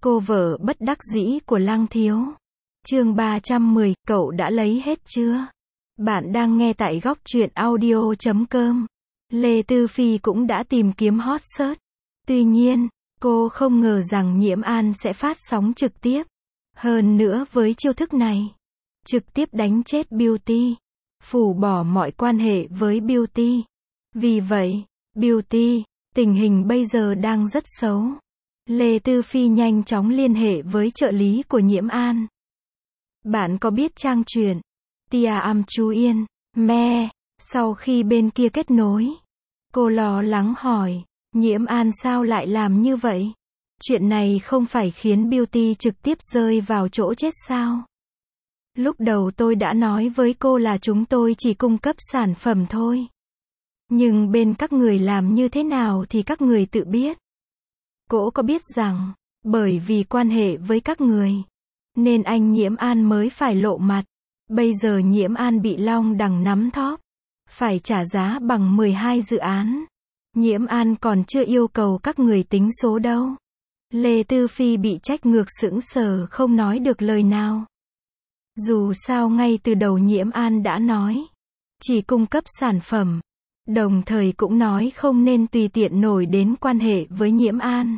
Cô vợ bất đắc dĩ của Lăng Thiếu. Chương 310, cậu đã lấy hết chưa? Bạn đang nghe tại góc truyện audio.com. Lê Tư Phi cũng đã tìm kiếm hot search. Tuy nhiên, cô không ngờ rằng Nhiễm An sẽ phát sóng trực tiếp. Hơn nữa với chiêu thức này, trực tiếp đánh chết Beauty, phủ bỏ mọi quan hệ với Beauty. Vì vậy, Beauty, tình hình bây giờ đang rất xấu. Lê Tư Phi nhanh chóng liên hệ với trợ lý của Nhiễm An. Bạn có biết trang truyện Tia Am Chú Yên, me, sau khi bên kia kết nối, cô lo lắng hỏi, Nhiễm An sao lại làm như vậy? Chuyện này không phải khiến Beauty trực tiếp rơi vào chỗ chết sao? Lúc đầu tôi đã nói với cô là chúng tôi chỉ cung cấp sản phẩm thôi. Nhưng bên các người làm như thế nào thì các người tự biết. Cô có biết rằng, bởi vì quan hệ với các người, nên anh Nhiễm An mới phải lộ mặt. Bây giờ Nhiễm An bị Long Đằng nắm thóp, phải trả giá bằng 12 dự án. Nhiễm An còn chưa yêu cầu các người tính số đâu. Lê Tư Phi bị trách ngược sững sờ không nói được lời nào. Dù sao ngay từ đầu Nhiễm An đã nói, chỉ cung cấp sản phẩm, đồng thời cũng nói không nên tùy tiện nổi đến quan hệ với Nhiễm An.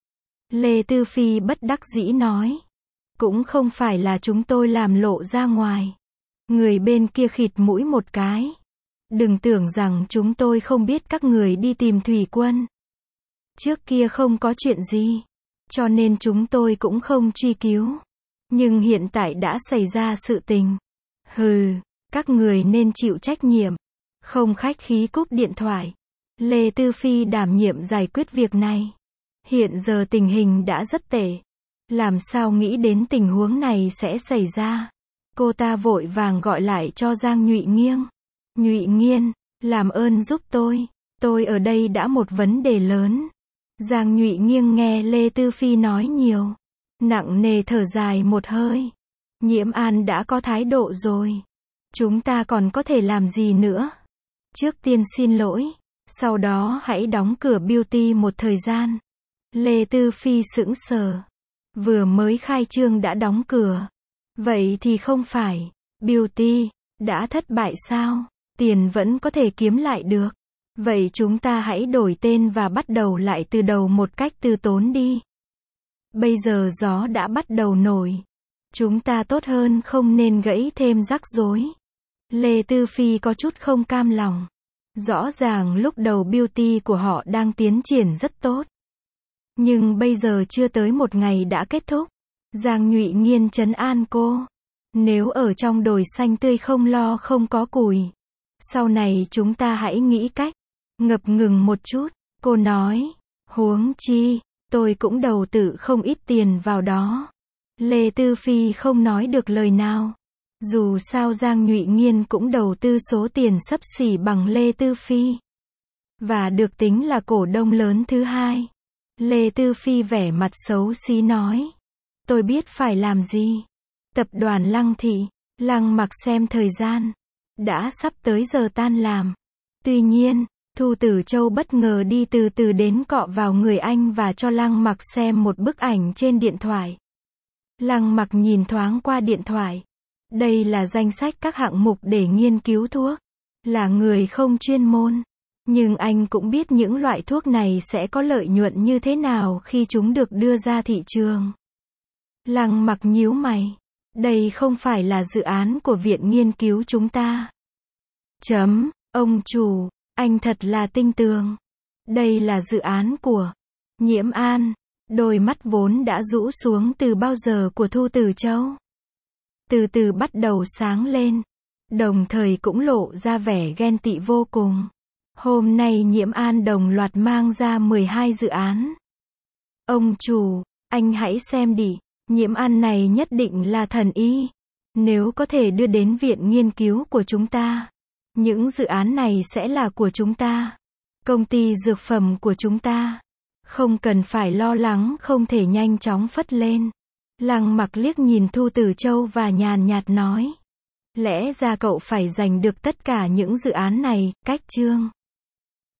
Lê Tư Phi bất đắc dĩ nói, cũng không phải là chúng tôi làm lộ ra ngoài. Người bên kia khịt mũi một cái. Đừng tưởng rằng chúng tôi không biết các người đi tìm Thủy Quân. Trước kia không có chuyện gì, cho nên chúng tôi cũng không truy cứu. Nhưng hiện tại đã xảy ra sự tình. Hừ, các người nên chịu trách nhiệm. Không khách khí cúp điện thoại. Lê Tư Phi đảm nhiệm giải quyết việc này. Hiện giờ tình hình đã rất tệ. Làm sao nghĩ đến tình huống này sẽ xảy ra? Cô ta vội vàng gọi lại cho Giang Nhụy Nghiêng. Nhụy Nghiên, làm ơn giúp tôi ở đây đã một vấn đề lớn. Giang Nhụy Nghiêng nghe Lê Tư Phi nói nhiều, nặng nề thở dài một hơi. Nhiễm An đã có thái độ rồi. Chúng ta còn có thể làm gì nữa? Trước tiên xin lỗi, sau đó hãy đóng cửa Beauty một thời gian. Lê Tư Phi sững sờ. Vừa mới khai trương đã đóng cửa. Vậy thì không phải, Beauty đã thất bại sao? Tiền vẫn có thể kiếm lại được. Vậy chúng ta hãy đổi tên và bắt đầu lại từ đầu một cách từ tốn đi. Bây giờ gió đã bắt đầu nổi. Chúng ta tốt hơn không nên gãy thêm rắc rối. Lê Tư Phi có chút không cam lòng. Rõ ràng lúc đầu Beauty của họ đang tiến triển rất tốt. Nhưng bây giờ chưa tới một ngày đã kết thúc. Giang Nhụy Nghiên trấn an cô. Nếu ở trong đồi xanh tươi không lo không có củi. Sau này chúng ta hãy nghĩ cách. Ngập ngừng một chút, cô nói. Huống chi, tôi cũng đầu tư không ít tiền vào đó. Lê Tư Phi không nói được lời nào. Dù sao Giang Nhụy Nghiên cũng đầu tư số tiền xấp xỉ bằng Lê Tư Phi. Và được tính là cổ đông lớn thứ hai. Lê Tư Phi vẻ mặt xấu xí nói. Tôi biết phải làm gì. Tập đoàn Lăng Thị, Lăng Mặc xem thời gian. Đã sắp tới giờ tan làm. Tuy nhiên, Thu Tử Châu bất ngờ đi từ từ đến cọ vào người anh và cho Lăng Mặc xem một bức ảnh trên điện thoại. Lăng Mặc nhìn thoáng qua điện thoại. Đây là danh sách các hạng mục để nghiên cứu thuốc. Là người không chuyên môn. Nhưng anh cũng biết những loại thuốc này sẽ có lợi nhuận như thế nào khi chúng được đưa ra thị trường. Lăng Mặc nhíu mày. Đây không phải là dự án của viện nghiên cứu chúng ta. Ông chủ, anh thật là tinh tường. Đây là dự án của Nhiễm An. Đôi mắt vốn đã rũ xuống từ bao giờ của Thu Tử Châu. Từ từ bắt đầu sáng lên. Đồng thời cũng lộ ra vẻ ghen tị vô cùng. Hôm nay Nhiễm An đồng loạt mang ra 12 dự án. Ông chủ, anh hãy xem đi. Nhiễm An này nhất định là thần y. Nếu có thể đưa đến viện nghiên cứu của chúng ta, những dự án này sẽ là của chúng ta. Công ty dược phẩm của chúng ta. Không cần phải lo lắng không thể nhanh chóng phất lên. Lăng Mặc liếc nhìn Thu Tử Châu và nhàn nhạt nói. Lẽ ra cậu phải giành được tất cả những dự án này, cách chương.